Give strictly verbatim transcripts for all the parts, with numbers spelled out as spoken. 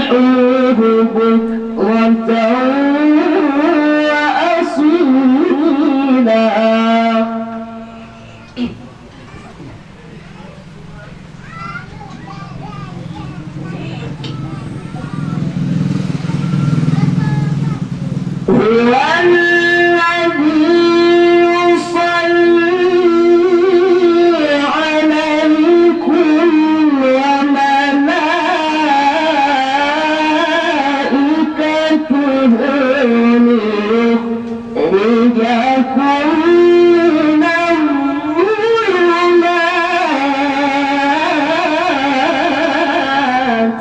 سبحوه بكرة وأصيلا. هو الذي يصلي عليكم وملائكته ليخرجكم من الظلمات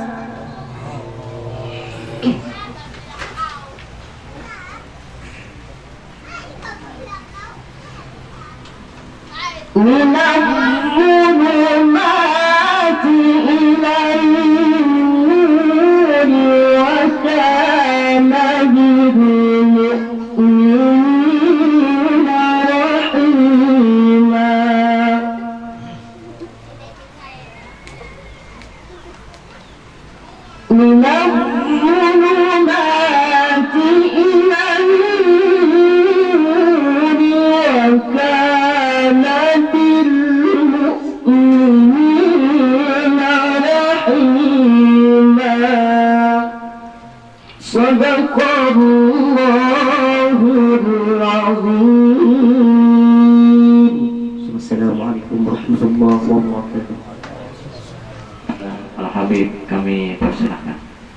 من الظلمات إلى النور وكان بالمؤمنين رحيما. من الظلمات إلى النور وكان بالمؤمنين رحيما. صدق الله العظيم. السلام عليكم ورحمة الله وبركاته. Al-Habib kami persilahkan.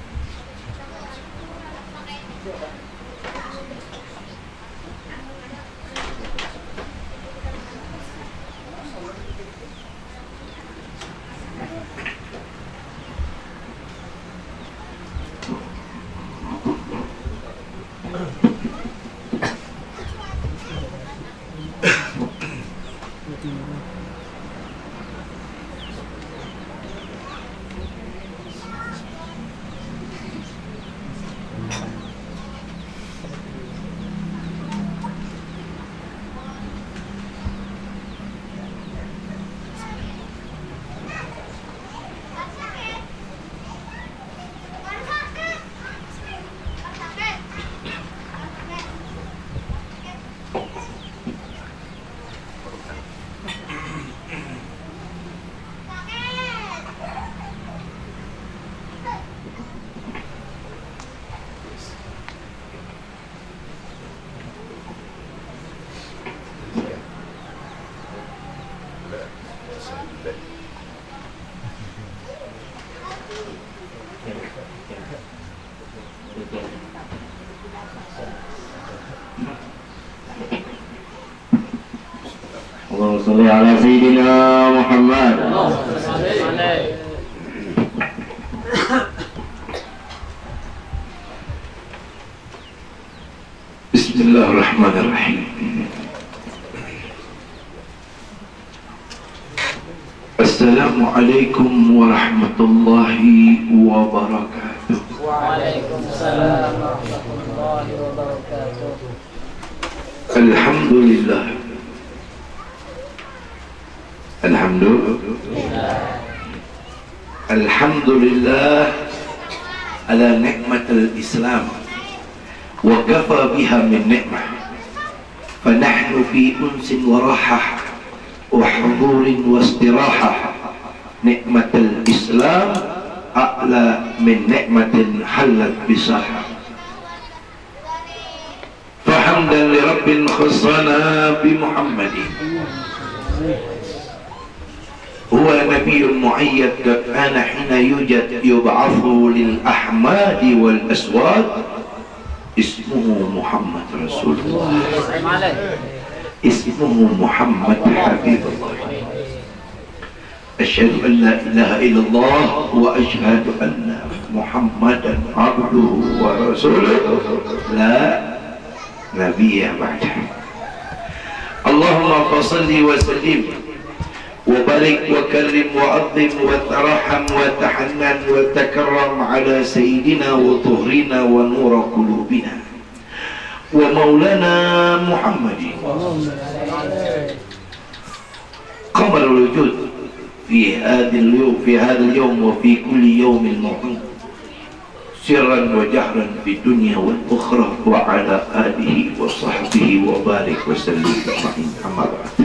Allahumma sholli ala sayyidina Muhammad. Bismillahirrahmanirrahim. Assalamualaikum warahmatullahi wabarakatuh. Waalaikumsalam warahmatullahi wabarakatuh. Alhamdulillah. Alhamdulillah. Alhamdulillah ala nikmatil Islam wa kafa biha min nikmah. Fa nahnu fi unsin wa rahah wa hudurin wa istiraha. Nikmatul Islam a'la min nikmatin halat bisaha. Fahamdan li rabbin khassana bi Muhammadin. Huwa nabiyyun mu'ayyad kana hina yujad yub'athu lil ahmadi wal aswad. Ismuhu Muhammad Rasulullah. Ismuhu Muhammad Habibullah. Asyhadu an la ilaha illallah wa asyhadu anna Muhammadan abduhu wa rasuluhu la nabiyya ba'dahu. Allahumma fasalli wa sallim wa barik wa karrim wa azim wa taraham wa tahannan wa takarram ala sayyidina wa tuhrina wa nura qulubina wa maulana Muhammadin qamar al-wujud في هذا اليوم في هذا اليوم وفي كل يوم موعود sirran wa jahran fi dunya wal ukhra wa ala alihi wa sahbihi wa barik wa sallim amma ba'd.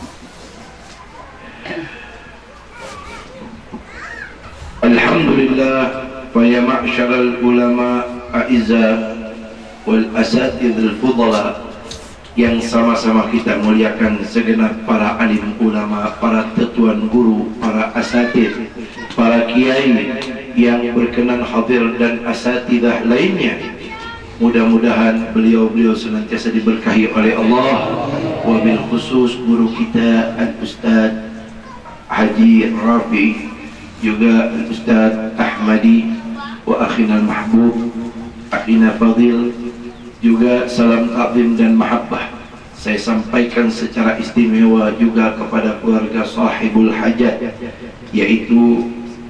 Alhamdulillah, fa ya ma'syaral ulama a'izza wal asatidz al fudala, yang sama-sama kita muliakan segenap para alim ulama, para tetuan guru, para asatidz, para kiai yang berkenan hadir dan asatidah lainnya. Mudah-mudahan beliau-beliau senantiasa diberkahi oleh Allah. Wabil khusus guru kita Al-Ustaz Haji Rafi, juga Al-Ustaz Ahmadi, wa akhina al-mahbub, akhina Fadil, juga salam ta'zim dan mahabbah saya sampaikan secara istimewa juga kepada keluarga sahibul hajat, yaitu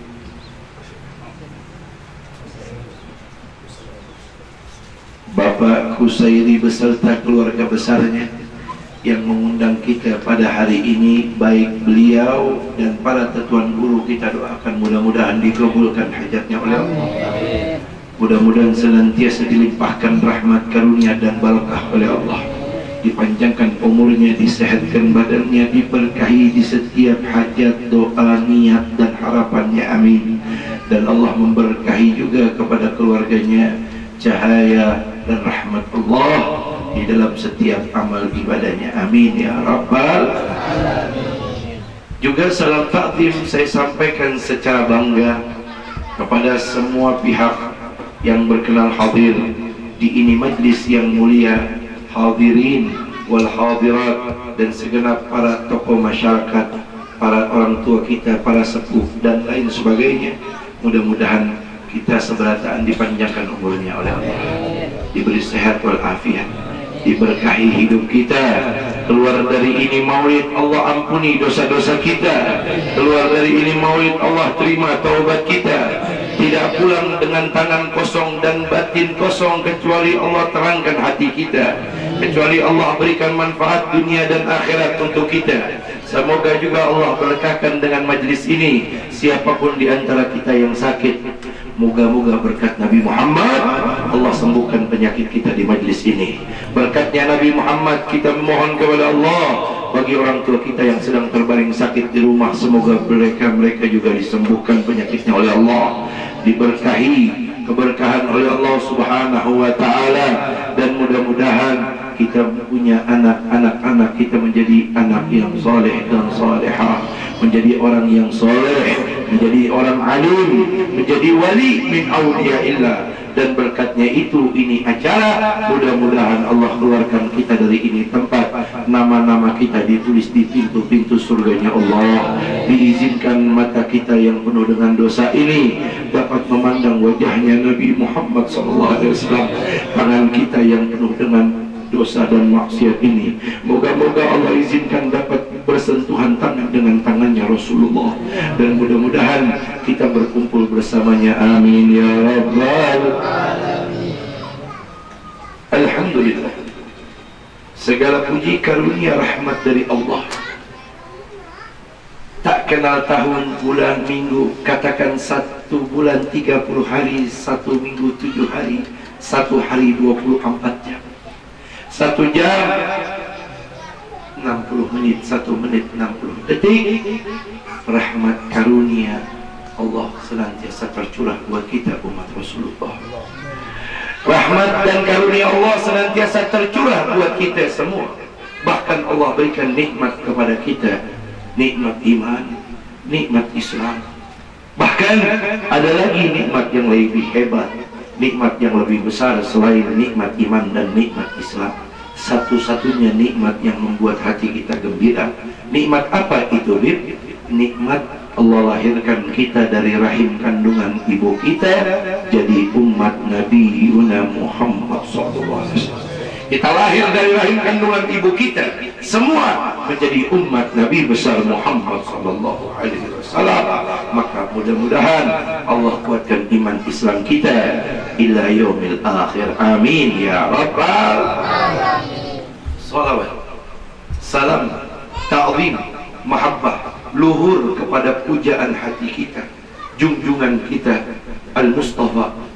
Bapak Kusairi beserta keluarga besarnya yang mengundang kita pada hari ini. Baik beliau dan para tetuan guru kita doakan mudah-mudahan dikabulkan hajatnya oleh Allah. Mudah-mudahan senantiasa dilimpahkan rahmat karunia dan barakah oleh Allah, dipanjangkan umurnya, disehatkan badannya, diberkahi di setiap hajat, doa, niat dan harapannya, amin. Dan Allah memberkahi juga kepada keluarganya cahaya dan rahmat Allah di dalam setiap amal ibadahnya, amin ya rabbal alamin. Juga salam takdim saya sampaikan secara bangga kepada semua pihak yang berkenan hadir di ini majlis yang mulia, hadirin wal hadirat, dan segenap para tokoh masyarakat, para orang tua kita, para sepuh dan lain sebagainya. Mudah-mudahan kita seberataan dipanjangkan umurnya oleh Allah, diberi sehat wal afiat, diberkahi hidup kita. Keluar dari ini maulid, Allah ampuni dosa-dosa kita. Keluar dari ini maulid, Allah terima taubat kita. Tidak pulang dengan tangan kosong dan batin kosong, kecuali Allah terangkan hati kita, kecuali Allah berikan manfaat dunia dan akhirat untuk kita. Semoga juga Allah berkahkan dengan majlis ini siapapun di antara kita yang sakit. Moga-moga berkat Nabi Muhammad Allah sembuhkan penyakit kita di majlis ini. Berkatnya Nabi Muhammad kita memohon kepada Allah bagi orang tua kita yang sedang terbaring sakit di rumah, semoga mereka mereka juga disembuhkan penyakitnya oleh Allah, diberkahi keberkahan oleh Allah Subhanahu wa taala, dan mudah-mudahan kita punya anak-anak-anak kita menjadi anak yang soleh dan solehah, menjadi orang yang soleh, menjadi orang alim, menjadi wali min awliyaillah. Dan berkatnya itu ini acara, mudah-mudahan Allah keluarkan kita dari ini tempat, nama-nama kita ditulis di pintu-pintu surganya Allah. Diizinkan mata kita yang penuh dengan dosa ini dapat memandang wajahnya Nabi Muhammad sallallahu alaihi wasallam. Tangan kita yang penuh dengan dosa dan maksiat ini, moga-moga Allah izinkan dapat bersentuhan tangan dengan tangannya Rasulullah, dan mudah-mudahan kita berkumpul bersamanya, amin ya rabbal alamin. Alhamdulillah, segala puji karunia rahmat dari Allah, tak kenal tahun, bulan, minggu. Katakan satu bulan tiga puluh hari, satu minggu tujuh hari, satu hari dua puluh empat jam, satu jam enam puluh menit, satu menit enam puluh detik. Rahmat karunia Allah senantiasa tercurah buat kita umat Rasulullah. Rahmat dan karunia Allah senantiasa tercurah buat kita semua. Bahkan Allah berikan nikmat kepada kita, nikmat iman, nikmat Islam. Bahkan ada lagi nikmat yang lebih hebat, nikmat yang lebih besar selain nikmat iman dan nikmat Islam. Satu-satunya nikmat yang membuat hati kita gembira. Nikmat apa itu, Bib? Nikmat Allah lahirkan kita dari rahim kandungan ibu kita jadi umat Nabi Yuna Muhammad sallallahu alaihi wasallam. Kita lahir dari rahim kandungan ibu kita, semua menjadi umat Nabi besar Muhammad sallallahu alaihi wasallam. Maka mudah-mudahan Allah kuatkan iman Islam kita ila yaumil akhir, amin ya rabbal alamin. Salawat, salam, ta'zim, mahabbah, luhur kepada pujaan hati kita, junjungan kita Al-Mustafa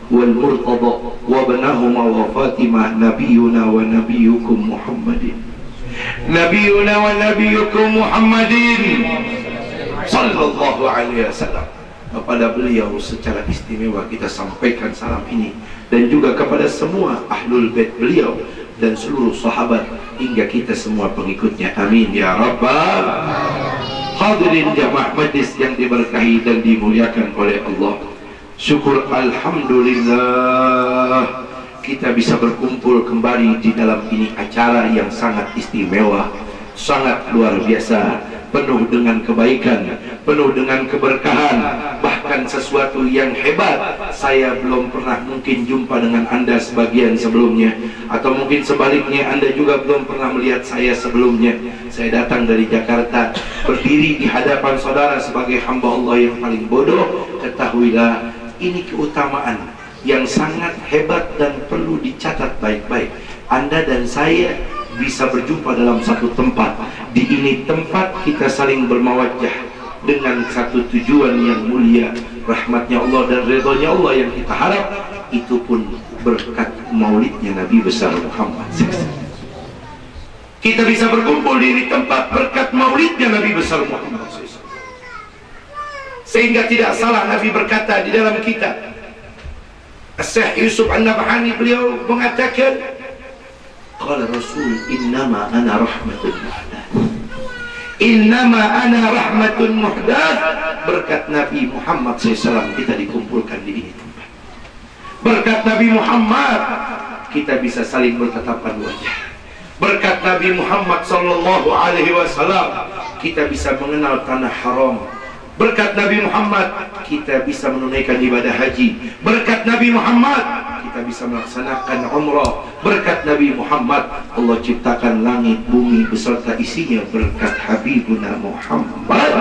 wal Murtada wa banahuma wa Fatimah nabiyuna wa nabiyukum Muhammadin nabiyuna wa nabiyukum Muhammadin sallallahu alaihi wasallam. Kepada beliau secara istimewa kita sampaikan salam ini, dan juga kepada semua ahlul bait beliau dan seluruh sahabat hingga kita semua pengikutnya. Amin ya rabbal hadirin jamaah majlis yang diberkahi dan dimuliakan oleh Allah. Syukur alhamdulillah kita bisa berkumpul kembali di dalam ini acara yang sangat istimewa, sangat luar biasa, penuh dengan kebaikan, penuh dengan keberkahan, bahkan sesuatu yang hebat. Saya belum pernah mungkin jumpa dengan Anda sebagian sebelumnya, atau mungkin sebaliknya Anda juga belum pernah melihat saya sebelumnya. Saya datang dari Jakarta, berdiri di hadapan saudara sebagai hamba Allah yang paling bodoh. Ketahuilah, ini keutamaan yang sangat hebat dan perlu dicatat baik-baik. Anda dan saya bisa berjumpa dalam satu tempat. Di ini tempat kita saling bermawajah dengan satu tujuan yang mulia, rahmatnya Allah dan ridhonya Allah yang kita harap. Itu pun berkat maulidnya Nabi besar Muhammad. Kita bisa berkumpul di ini tempat berkat maulidnya Nabi besar Muhammad. Sehingga tidak salah Nabi berkata di dalam kitab As-Syekh Yusuf An-Nabhani, beliau mengatakan, qala Rasul innama ana rahmatun muhdath, innama ana rahmatun muhdath. Berkat Nabi Muhammad shallallahu alaihi wasallam kita dikumpulkan di ini tempat. Berkat Nabi Muhammad kita bisa saling bertatapan wajah. Berkat Nabi Muhammad sallallahu alaihi wasallam kita bisa mengenal tanah haram. Berkat Nabi Muhammad kita bisa menunaikan ibadah haji. Berkat Nabi Muhammad kita bisa melaksanakan umrah. Berkat Nabi Muhammad Allah ciptakan langit bumi beserta isinya. Berkat Habibuna Muhammad.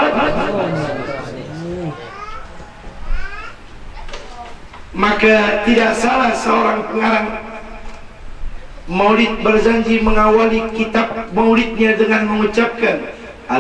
Maka tidak salah seorang pengarang maulid berjanji mengawali kitab maulidnya dengan mengucapkan,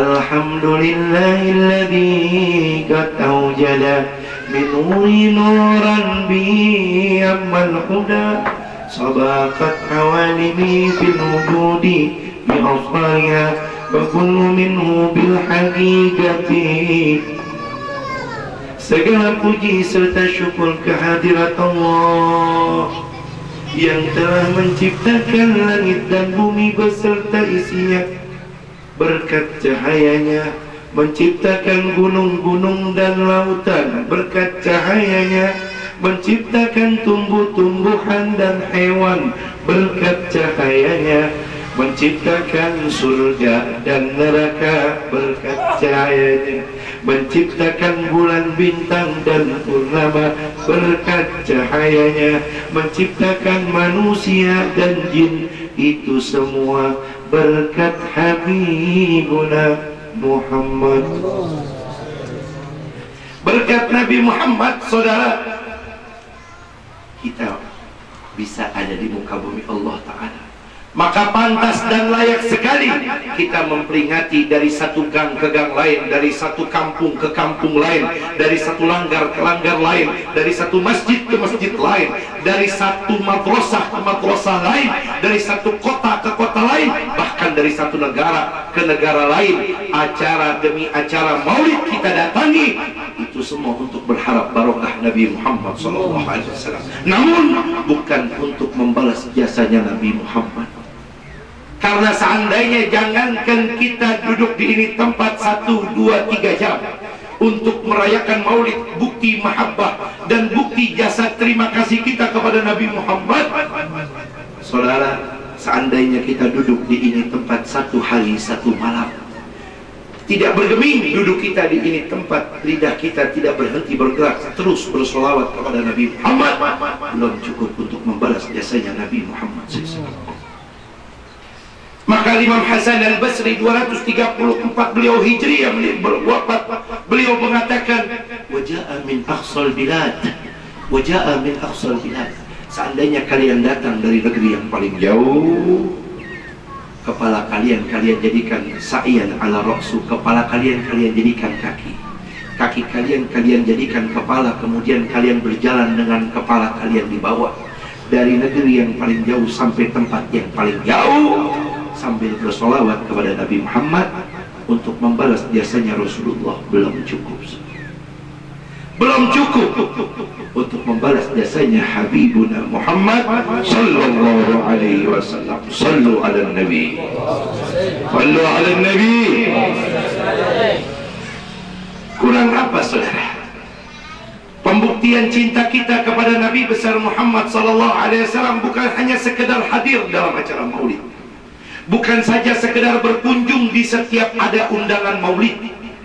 alhamdulillahilladzi qad awjada min nuri nuran bi ammal huda sabaqat awalimi fil wujudi bi asfariha wa kullu minhu bil haqiqati. Segala puji serta syukur kehadirat Allah yang telah menciptakan langit dan bumi beserta isinya. Berkat cahayanya menciptakan gunung-gunung dan lautan. Berkat cahayanya menciptakan tumbuh-tumbuhan dan hewan. Berkat cahayanya menciptakan surga dan neraka. Berkat cahayanya menciptakan bulan, bintang dan purnama. Berkat cahayanya menciptakan manusia dan jin. Itu semua berkat Habibuna Muhammad. Berkat Nabi Muhammad, saudara, kita bisa ada di muka bumi Allah Ta'ala. Maka pantas dan layak sekali kita memperingati dari satu gang ke gang lain, dari satu kampung ke kampung lain, dari satu langgar ke langgar lain, dari satu masjid ke masjid lain, dari satu madrasah ke madrasah lain, dari satu kota ke kota lain, bahkan dari satu negara ke negara lain. Acara demi acara maulid kita datangi, itu semua untuk berharap barokah Nabi Muhammad shallallahu alaihi wasallam. Namun bukan untuk membalas jasanya Nabi Muhammad. Karena seandainya jangankan kita duduk di ini tempat satu, dua, tiga jam untuk merayakan maulid, bukti mahabbah dan bukti jasa terima kasih kita kepada Nabi Muhammad. Saudara, seandainya kita duduk di ini tempat satu hari, satu malam, tidak bergeming duduk kita di ini tempat, lidah kita tidak berhenti bergerak, terus bersolawat kepada Nabi Muhammad, belum cukup untuk membalas jasanya Nabi Muhammad shallallahu alaihi wasallam. Maka Imam Hasan Al-Basri dua ratus tiga puluh empat beliau Hijriah berwafat, beliau mengatakan, waja'a min aqsal bilad, waja'a min aqsal bilad. Seandainya kalian datang dari negeri yang paling jauh, kepala kalian kalian jadikan sa'ian ala ra'su, kepala kalian kalian jadikan kaki. Kaki kalian kalian jadikan kepala, kemudian kalian berjalan dengan kepala kalian di bawah, dari negeri yang paling jauh sampai tempat yang paling jauh, sambil bersolawat kepada Nabi Muhammad untuk membalas jasanya Rasulullah. Belum cukup, belum cukup untuk membalas jasanya Habibuna Muhammad sallallahu alaihi wasallam. Sallu ala Nabi, sallu ala Nabi. Kurang apa saudara? Pembuktian cinta kita kepada Nabi besar Muhammad sallallahu alaihi wasallam bukan hanya sekedar hadir dalam acara maulid, bukan saja sekedar berkunjung di setiap ada undangan maulid,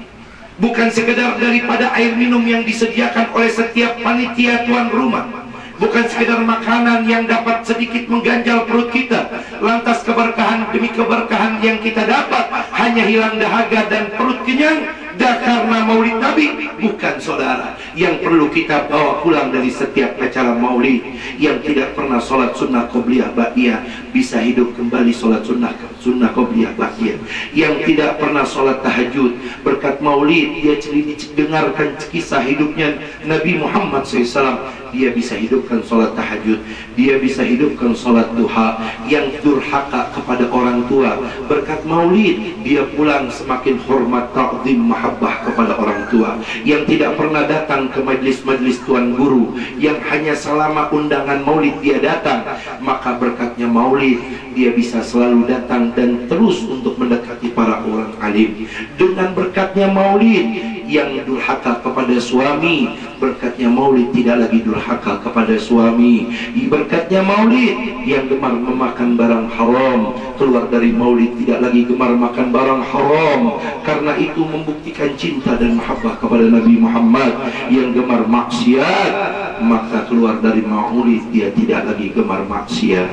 bukan sekedar daripada air minum yang disediakan oleh setiap panitia tuan rumah, bukan sekedar makanan yang dapat sedikit mengganjal perut kita, lantas keberkahan demi keberkahan yang kita dapat hanya hilang dahaga dan perut kenyang dah karena maulid Nabi. Bukan saudara, yang perlu kita bawa pulang dari setiap acara maulid, yang tidak pernah sholat sunnah qobliyah ba'diyah bisa hidup kembali sholat sunnah sunnah qobliyah ba'diyah, yang tidak pernah sholat tahajud berkat maulid dia dengarkan kisah hidupnya Nabi Muhammad shallallahu alaihi wasallam, dia bisa hidupkan sholat tahajud, dia bisa hidupkan sholat duha. Yang durhaka kepada orang tua berkat maulid dia pulang semakin hormat, ta'zim, mahabbah kepada orang tua. Yang tidak pernah datang ke majlis-majlis tuan guru, yang hanya selama undangan maulid dia datang, maka berkatnya maulid dia bisa selalu datang dan terus untuk mendekati para orang alim. Dengan berkatnya maulid, yang durhaka kepada suami, berkatnya maulid tidak lagi durhaka kepada suami. Berkatnya maulid, yang gemar memakan barang haram keluar dari maulid tidak lagi gemar makan barang haram. Karena itu membuktikan cinta dan mahabbah kepada Nabi Muhammad. Yang gemar maksiat, maka keluar dari maulid dia tidak lagi gemar maksiat.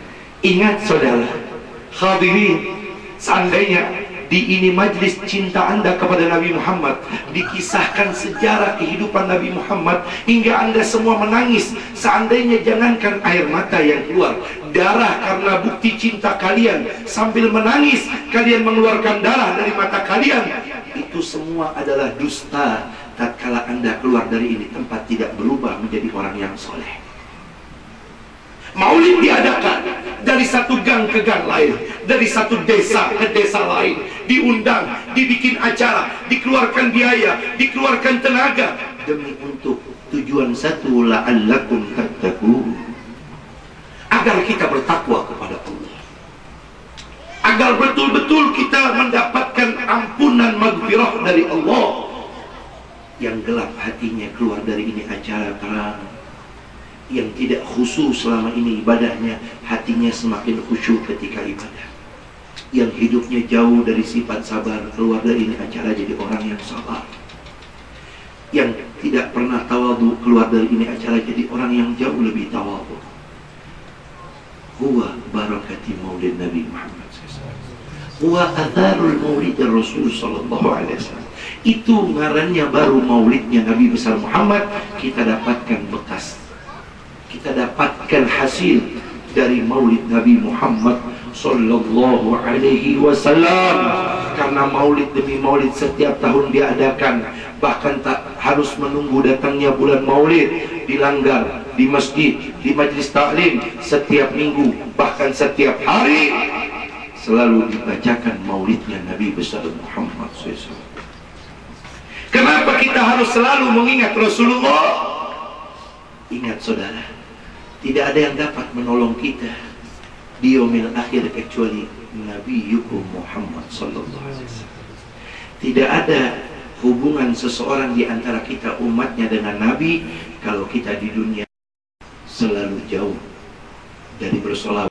Ingat saudara hadirin, seandainya di ini majlis cinta Anda kepada Nabi Muhammad dikisahkan sejarah kehidupan Nabi Muhammad hingga Anda semua menangis, seandainya jangankan air mata yang keluar, darah karena bukti cinta kalian, sambil menangis kalian mengeluarkan darah dari mata kalian, itu semua adalah dusta tatkala Anda keluar dari ini tempat tidak berubah menjadi orang yang soleh. Maulid diadakan dari satu gang ke gang lain, dari satu desa ke desa lain, diundang, dibikin acara, dikeluarkan biaya, dikeluarkan tenaga demi untuk tujuan satu, la'allakum tattaqun, agar kita bertakwa kepada Allah, agar betul-betul kita mendapatkan ampunan maghfirah dari Allah. Yang gelap hatinya keluar dari ini acara terang, yang tidak khusyuk selama ini ibadahnya, hatinya semakin khusyuk ketika ibadah. Yang hidupnya jauh dari sifat sabar, keluar dari ini acara jadi orang yang sabar. Yang tidak pernah tawadhu, keluar dari ini acara jadi orang yang jauh lebih tawadhu. Huwa barakati maulid Nabi Muhammad sallallahu alaihi wasallam, huwa atharul maulid Rasul sallallahu alaihi wasallam. Itu ngarannya baru maulidnya Nabi besar Muhammad. Kita dapatkan bekas, kita dapatkan hasil dari maulid Nabi Muhammad sallallahu alaihi wasallam. Karena maulid demi maulid setiap tahun diadakan, bahkan tak harus menunggu datangnya bulan maulid, dilanggar di masjid, di majlis taklim, setiap minggu, bahkan setiap hari selalu dibacakan maulidnya Nabi besar Muhammad sallallahu alaihi wasallam. Kenapa kita harus selalu mengingat Rasulullah? Ingat saudara, tidak ada yang dapat menolong kita di yaumil akhir kecuali Nabi Yukum Muhammad sallallahu alaihi wasallam. Tidak ada hubungan seseorang di antara kita umatnya dengan Nabi kalau kita di dunia selalu jauh dari bersolawat